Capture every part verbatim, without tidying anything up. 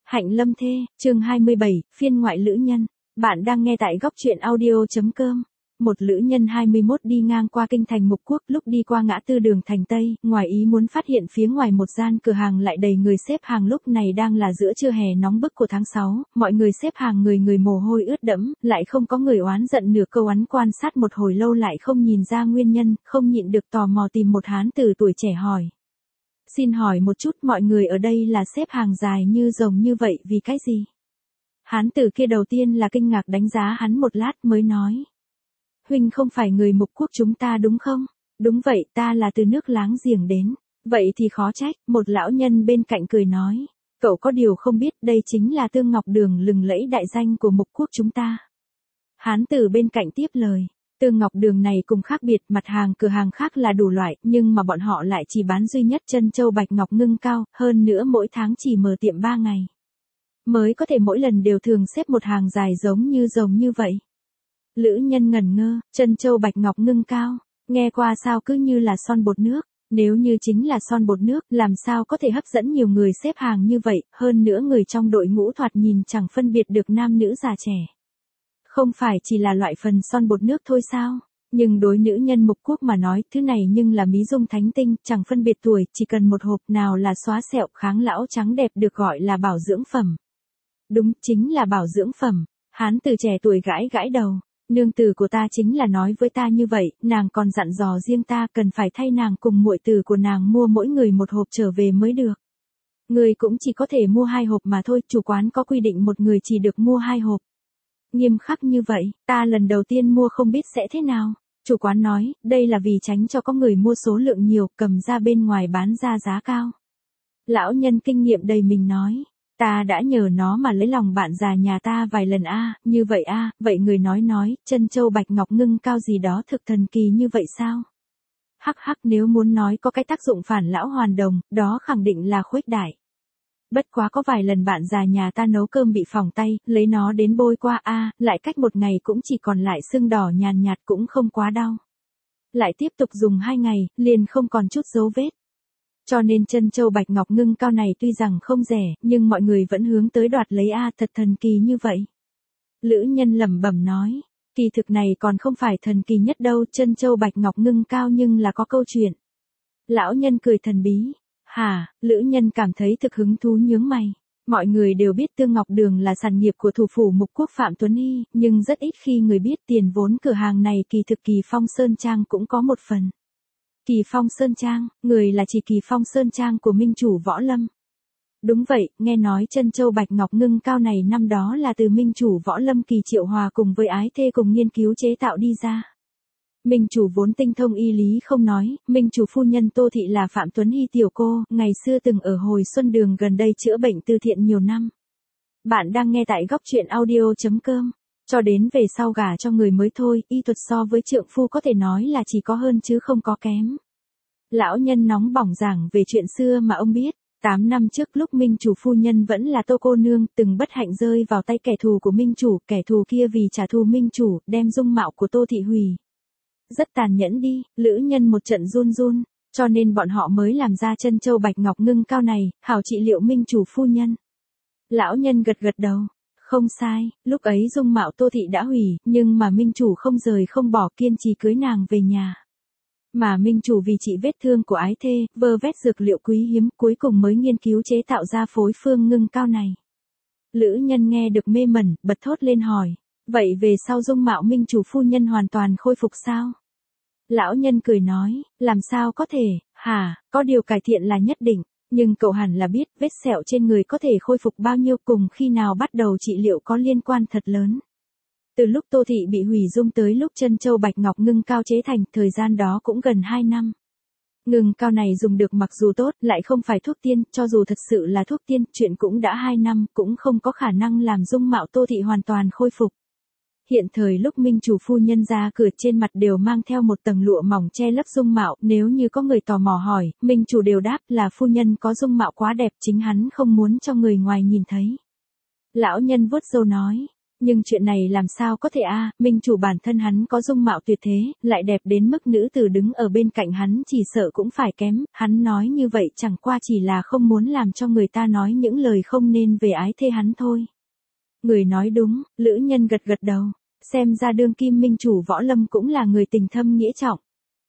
Hạnh Lâm Thê, chương hai mươi bảy, phiên ngoại lữ nhân. Bạn đang nghe tại góc truyện audio.com. Một lữ nhân hai mươi mốt đi ngang qua kinh thành Mục Quốc, lúc đi qua ngã tư đường thành Tây, ngoài ý muốn phát hiện phía ngoài một gian cửa hàng lại đầy người xếp hàng. Lúc này đang là giữa trưa hè nóng bức của tháng sáu, mọi người xếp hàng, người người mồ hôi ướt đẫm, lại không có người oán giận nửa câu. Án quan sát một hồi lâu lại không nhìn ra nguyên nhân, không nhịn được tò mò tìm một hán tử tuổi trẻ hỏi. Xin hỏi một chút, mọi người ở đây là xếp hàng dài như rồng như vậy vì cái gì? Hán tử kia đầu tiên là kinh ngạc đánh giá hắn một lát mới nói. Huynh không phải người Mục Quốc chúng ta đúng không? Đúng vậy, ta là từ nước láng giềng đến. Vậy thì khó trách, một lão nhân bên cạnh cười nói. Cậu có điều không biết, đây chính là Tương Ngọc Đường lừng lẫy đại danh của Mục Quốc chúng ta. Hán tử bên cạnh tiếp lời. Tương Ngọc Đường này cùng khác biệt, mặt hàng cửa hàng khác là đủ loại, nhưng mà bọn họ lại chỉ bán duy nhất chân châu bạch ngọc ngưng cao, hơn nữa mỗi tháng chỉ mở tiệm ba ngày. Mới có thể mỗi lần đều thường xếp một hàng dài giống như rồng như vậy. Lữ nhân ngẩn ngơ, chân châu bạch ngọc ngưng cao, nghe qua sao cứ như là son bột nước, nếu như chính là son bột nước, làm sao có thể hấp dẫn nhiều người xếp hàng như vậy, hơn nữa người trong đội ngũ thoạt nhìn chẳng phân biệt được nam nữ già trẻ. Không phải chỉ là loại phần son bột nước thôi sao? Nhưng đối nữ nhân Mục Quốc mà nói, thứ này nhưng là mỹ dung thánh tinh, chẳng phân biệt tuổi, chỉ cần một hộp, nào là xóa sẹo, kháng lão, trắng đẹp, được gọi là bảo dưỡng phẩm. Đúng, chính là bảo dưỡng phẩm. Hán tử trẻ tuổi gãi gãi đầu. Nương tử của ta chính là nói với ta như vậy, nàng còn dặn dò riêng ta cần phải thay nàng cùng muội tử của nàng mua mỗi người một hộp trở về mới được. Người cũng chỉ có thể mua hai hộp mà thôi, chủ quán có quy định một người chỉ được mua hai hộp. Nghiêm khắc như vậy, ta lần đầu tiên mua không biết sẽ thế nào. Chủ quán nói, đây là vì tránh cho có người mua số lượng nhiều, cầm ra bên ngoài bán ra giá cao. Lão nhân kinh nghiệm đầy mình nói, ta đã nhờ nó mà lấy lòng bạn già nhà ta vài lần a, à, như vậy a, à, vậy người nói nói, chân châu bạch ngọc ngưng cao gì đó thực thần kỳ như vậy sao? Hắc hắc, nếu muốn nói có cái tác dụng phản lão hoàn đồng, đó khẳng định là khuếch đại. Bất quá có vài lần bạn già nhà ta nấu cơm bị phỏng tay, lấy nó đến bôi qua a, à, lại cách một ngày cũng chỉ còn lại sưng đỏ nhàn nhạt cũng không quá đau. Lại tiếp tục dùng hai ngày, liền không còn chút dấu vết. Cho nên chân châu bạch ngọc ngưng cao này tuy rằng không rẻ, nhưng mọi người vẫn hướng tới đoạt lấy a, à, thật thần kỳ như vậy. Lữ nhân lẩm bẩm nói, kỳ thực này còn không phải thần kỳ nhất đâu, chân châu bạch ngọc ngưng cao nhưng là có câu chuyện. Lão nhân cười thần bí. Hả, lữ nhân cảm thấy thực hứng thú nhướng mày. Mọi người đều biết Tương Ngọc Đường là sản nghiệp của thủ phủ Mục Quốc Phạm Tuấn Y, nhưng rất ít khi người biết tiền vốn cửa hàng này kỳ thực Kỳ Phong Sơn Trang cũng có một phần. Kỳ Phong Sơn Trang, người là chỉ Kỳ Phong Sơn Trang của minh chủ Võ Lâm. Đúng vậy, nghe nói chân châu bạch ngọc ngưng cao này năm đó là từ minh chủ Võ Lâm Kỳ Triệu Hòa cùng với ái thê cùng nghiên cứu chế tạo đi ra. Minh chủ vốn tinh thông y lý không nói, minh chủ phu nhân Tô Thị là Phạm Tuấn Hy tiểu cô, ngày xưa từng ở Hồi Xuân Đường gần đây chữa bệnh từ thiện nhiều năm. Bạn đang nghe tại góc truyện audio.com. Cho đến về sau gả cho người mới thôi, y thuật so với trượng phu có thể nói là chỉ có hơn chứ không có kém. Lão nhân nóng bỏng giảng về chuyện xưa mà ông biết. Tám năm trước lúc minh chủ phu nhân vẫn là Tô cô nương, từng bất hạnh rơi vào tay kẻ thù của minh chủ, kẻ thù kia vì trả thù minh chủ, đem dung mạo của Tô Thị hủy. Rất tàn nhẫn đi, lữ nhân một trận run run, cho nên bọn họ mới làm ra chân châu bạch ngọc ngưng cao này, hảo trị liệu minh chủ phu nhân. Lão nhân gật gật đầu, không sai, lúc ấy dung mạo Tô Thị đã hủy, nhưng mà minh chủ không rời không bỏ, kiên trì cưới nàng về nhà. Mà minh chủ vì trị vết thương của ái thê, vơ vét dược liệu quý hiếm, cuối cùng mới nghiên cứu chế tạo ra phối phương ngưng cao này. Lữ nhân nghe được mê mẩn, bật thốt lên hỏi. Vậy về sau dung mạo minh chủ phu nhân hoàn toàn khôi phục sao? Lão nhân cười nói, làm sao có thể, hả, có điều cải thiện là nhất định, nhưng cậu hẳn là biết vết sẹo trên người có thể khôi phục bao nhiêu cùng khi nào bắt đầu trị liệu có liên quan thật lớn. Từ lúc Tô Thị bị hủy dung tới lúc chân châu bạch ngọc ngưng cao chế thành, thời gian đó cũng gần hai năm. Ngưng cao này dùng được mặc dù tốt, lại không phải thuốc tiên, cho dù thật sự là thuốc tiên, chuyện cũng đã hai năm, cũng không có khả năng làm dung mạo Tô Thị hoàn toàn khôi phục. Hiện thời lúc minh chủ phu nhân ra cửa trên mặt đều mang theo một tầng lụa mỏng che lấp dung mạo, nếu như có người tò mò hỏi, minh chủ đều đáp là phu nhân có dung mạo quá đẹp, chính hắn không muốn cho người ngoài nhìn thấy. Lão nhân vuốt râu nói, Nhưng chuyện này làm sao có thể a, minh chủ bản thân hắn có dung mạo tuyệt thế, lại đẹp đến mức nữ tử đứng ở bên cạnh hắn chỉ sợ cũng phải kém, hắn nói như vậy chẳng qua chỉ là không muốn làm cho người ta nói những lời không nên về ái thê hắn thôi. Người nói đúng, lữ nhân gật gật đầu, xem ra đương kim minh chủ võ lâm cũng là người tình thâm nghĩa trọng.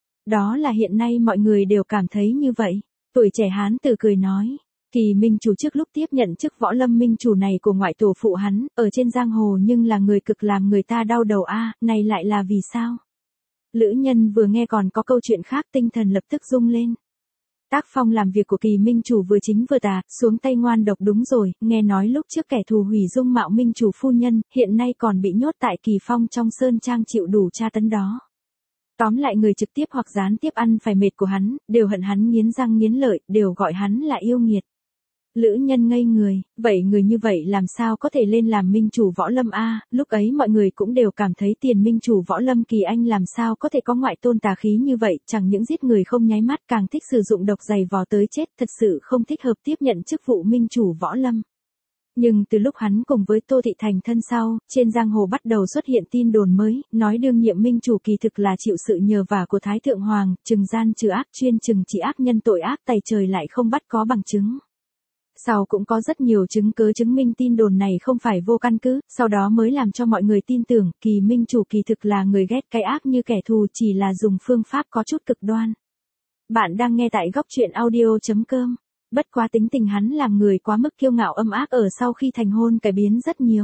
Đó là hiện nay mọi người đều cảm thấy như vậy. Tuổi trẻ hán tử cười nói. Kỳ minh chủ trước lúc tiếp nhận chức võ lâm minh chủ này của ngoại tổ phụ hắn, ở trên giang hồ nhưng là người cực làm người ta đau đầu a, này lại là vì sao? Lữ nhân vừa nghe còn có câu chuyện khác tinh thần lập tức rung lên. Tác phong làm việc của kỳ minh chủ vừa chính vừa tà, xuống tay ngoan độc đúng rồi, nghe nói lúc trước kẻ thù hủy dung mạo minh chủ phu nhân, hiện nay còn bị nhốt tại kỳ phong trong sơn trang chịu đủ tra tấn đó. Tóm lại người trực tiếp hoặc gián tiếp ăn phải mệt của hắn, đều hận hắn nghiến răng nghiến lợi, đều gọi hắn là yêu nghiệt. Lữ nhân ngây người, vậy người như vậy làm sao có thể lên làm minh chủ võ lâm a? Lúc ấy mọi người cũng đều cảm thấy tiền minh chủ võ lâm Kỳ Anh làm sao có thể có ngoại tôn tà khí như vậy, chẳng những giết người không nháy mắt càng thích sử dụng độc giày vò tới chết, thật sự không thích hợp tiếp nhận chức vụ minh chủ võ lâm. Nhưng từ lúc hắn cùng với Tô Thị thành thân sau, trên giang hồ bắt đầu xuất hiện tin đồn mới, nói đương nhiệm minh chủ kỳ thực là chịu sự nhờ vả của Thái Thượng Hoàng, trừng gian trừ ác, chuyên trừng trị ác nhân tội ác, tày trời lại không bắt có bằng chứng. Sau cũng có rất nhiều chứng cứ chứng minh tin đồn này không phải vô căn cứ, sau đó mới làm cho mọi người tin tưởng, kỳ minh chủ kỳ thực là người ghét cái ác như kẻ thù, chỉ là dùng phương pháp có chút cực đoan. Bạn đang nghe tại góc truyện audio chấm com. Bất quá tính tình hắn làm người quá mức kiêu ngạo âm ác ở sau khi thành hôn cải biến rất nhiều.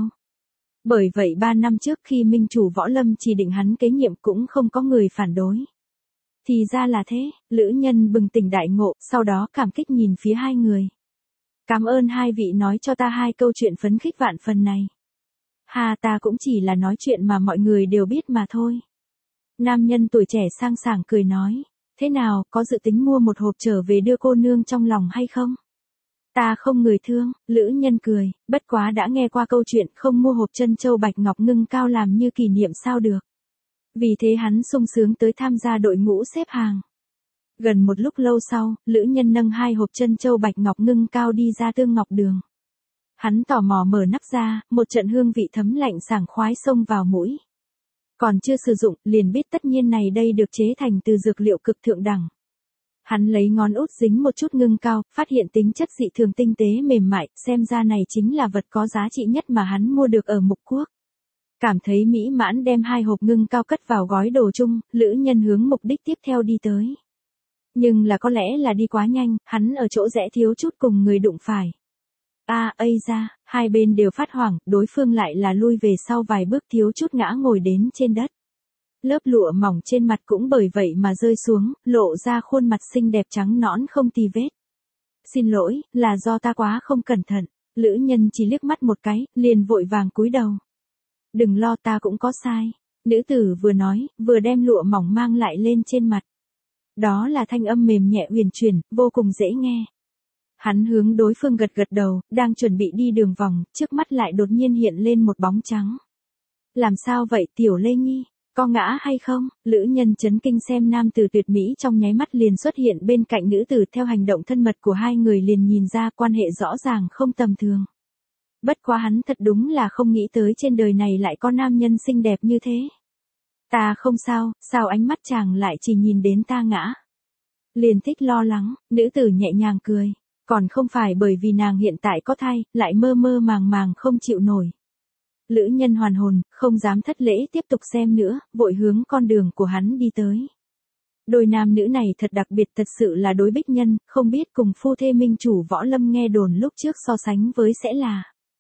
Bởi vậy ba năm trước khi minh chủ võ lâm chỉ định hắn kế nhiệm cũng không có người phản đối. Thì ra là thế, lữ nhân bừng tỉnh đại ngộ, sau đó cảm kích nhìn phía hai người. Cảm ơn hai vị nói cho ta hai câu chuyện phấn khích vạn phần này. Hà ta cũng chỉ là nói chuyện mà mọi người đều biết mà thôi. Nam nhân tuổi trẻ sang sảng cười nói. Thế nào, có dự tính mua một hộp trở về đưa cô nương trong lòng hay không? Ta không người thương, lữ nhân cười, bất quá đã nghe qua câu chuyện không mua hộp chân châu bạch ngọc ngưng cao làm như kỷ niệm sao được. Vì thế hắn sung sướng tới tham gia đội ngũ xếp hàng. Gần một lúc lâu sau, lữ nhân nâng hai hộp chân châu bạch ngọc ngưng cao đi ra Tương Ngọc Đường. Hắn tò mò mở nắp ra, một trận hương vị thấm lạnh sảng khoái xông vào mũi. Còn chưa sử dụng, liền biết tất nhiên này đây được chế thành từ dược liệu cực thượng đẳng. Hắn lấy ngón út dính một chút ngưng cao, phát hiện tính chất dị thường tinh tế mềm mại, xem ra này chính là vật có giá trị nhất mà hắn mua được ở Mục Quốc. Cảm thấy mỹ mãn đem hai hộp ngưng cao cất vào gói đồ chung, lữ nhân hướng mục đích tiếp theo đi tới. Nhưng là có lẽ là đi quá nhanh, hắn ở chỗ rẽ thiếu chút cùng người đụng phải. A, à, ây ra, hai bên đều phát hoảng, đối phương lại là lui về sau vài bước thiếu chút ngã ngồi đến trên đất. Lớp lụa mỏng trên mặt cũng bởi vậy mà rơi xuống, lộ ra khuôn mặt xinh đẹp trắng nõn không tì vết. Xin lỗi, là do ta quá không cẩn thận, lữ nhân chỉ liếc mắt một cái, liền vội vàng cúi đầu. Đừng lo, ta cũng có sai, nữ tử vừa nói, vừa đem lụa mỏng mang lại lên trên mặt. Đó là thanh âm mềm nhẹ huyền chuyển, vô cùng dễ nghe. Hắn hướng đối phương gật gật đầu, đang chuẩn bị đi đường vòng, trước mắt lại đột nhiên hiện lên một bóng trắng. Làm sao vậy Tiểu Lê Nhi, có ngã hay không? Lữ nhân chấn kinh xem nam tử tuyệt mỹ trong nháy mắt liền xuất hiện bên cạnh nữ tử, theo hành động thân mật của hai người liền nhìn ra quan hệ rõ ràng không tầm thường. Bất quá hắn thật đúng là không nghĩ tới trên đời này lại có nam nhân xinh đẹp như thế. Ta không sao, sao ánh mắt chàng lại chỉ nhìn đến ta ngã? Liền thích lo lắng, nữ tử nhẹ nhàng cười. Còn không phải bởi vì nàng hiện tại có thai, lại mơ mơ màng màng không chịu nổi. Lữ nhân hoàn hồn, không dám thất lễ tiếp tục xem nữa, vội hướng con đường của hắn đi tới. Đôi nam nữ này thật đặc biệt, thật sự là đối bích nhân, không biết cùng phu thê minh chủ võ lâm nghe đồn lúc trước so sánh với sẽ là.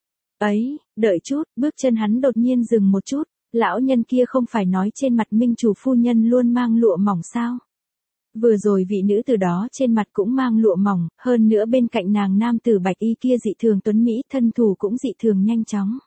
Ấy, đợi chút, bước chân hắn đột nhiên dừng một chút, lão nhân kia không phải nói trên mặt minh chủ phu nhân luôn mang lụa mỏng sao? Vừa rồi vị nữ từ đó trên mặt cũng mang lụa mỏng, hơn nữa bên cạnh nàng nam tử bạch y kia dị thường tuấn mỹ, thân thủ cũng dị thường nhanh chóng.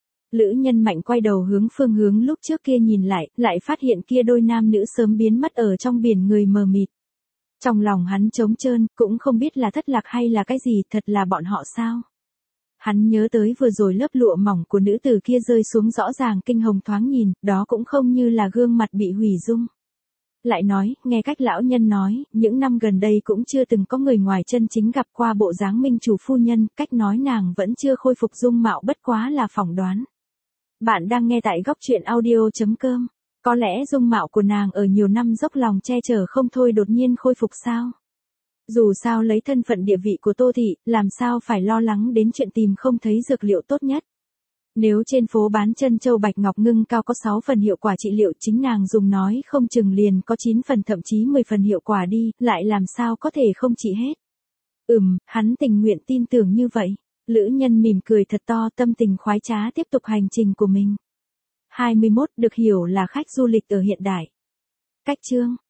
Lữ nhân mạnh quay đầu hướng phương hướng lúc trước kia nhìn lại, lại phát hiện kia đôi nam nữ sớm biến mất ở trong biển người mờ mịt. Trong lòng hắn trống trơn, cũng không biết là thất lạc hay là cái gì, thật là bọn họ sao? Hắn nhớ tới vừa rồi lớp lụa mỏng của nữ tử kia rơi xuống rõ ràng kinh hồng thoáng nhìn, đó cũng không như là gương mặt bị hủy dung. Lại nói, nghe cách lão nhân nói, những năm gần đây cũng chưa từng có người ngoài chân chính gặp qua bộ dáng minh chủ phu nhân, cách nói nàng vẫn chưa khôi phục dung mạo bất quá là phỏng đoán. Bạn đang nghe tại góc chuyện audio chấm com. Có lẽ dung mạo của nàng ở nhiều năm dốc lòng che chở không thôi đột nhiên khôi phục sao? Dù sao lấy thân phận địa vị của Tô Thị, làm sao phải lo lắng đến chuyện tìm không thấy dược liệu tốt nhất. Nếu trên phố bán chân châu bạch ngọc ngưng cao có sáu phần hiệu quả trị liệu, chính nàng dùng nói không chừng liền có chín phần thậm chí mười phần hiệu quả đi, lại làm sao có thể không trị hết. Ừm, hắn tình nguyện tin tưởng như vậy. Lữ Nhân mỉm cười thật to, tâm tình khoái trá tiếp tục hành trình của mình. hai mươi mốt được hiểu là khách du lịch ở hiện đại. Cách chương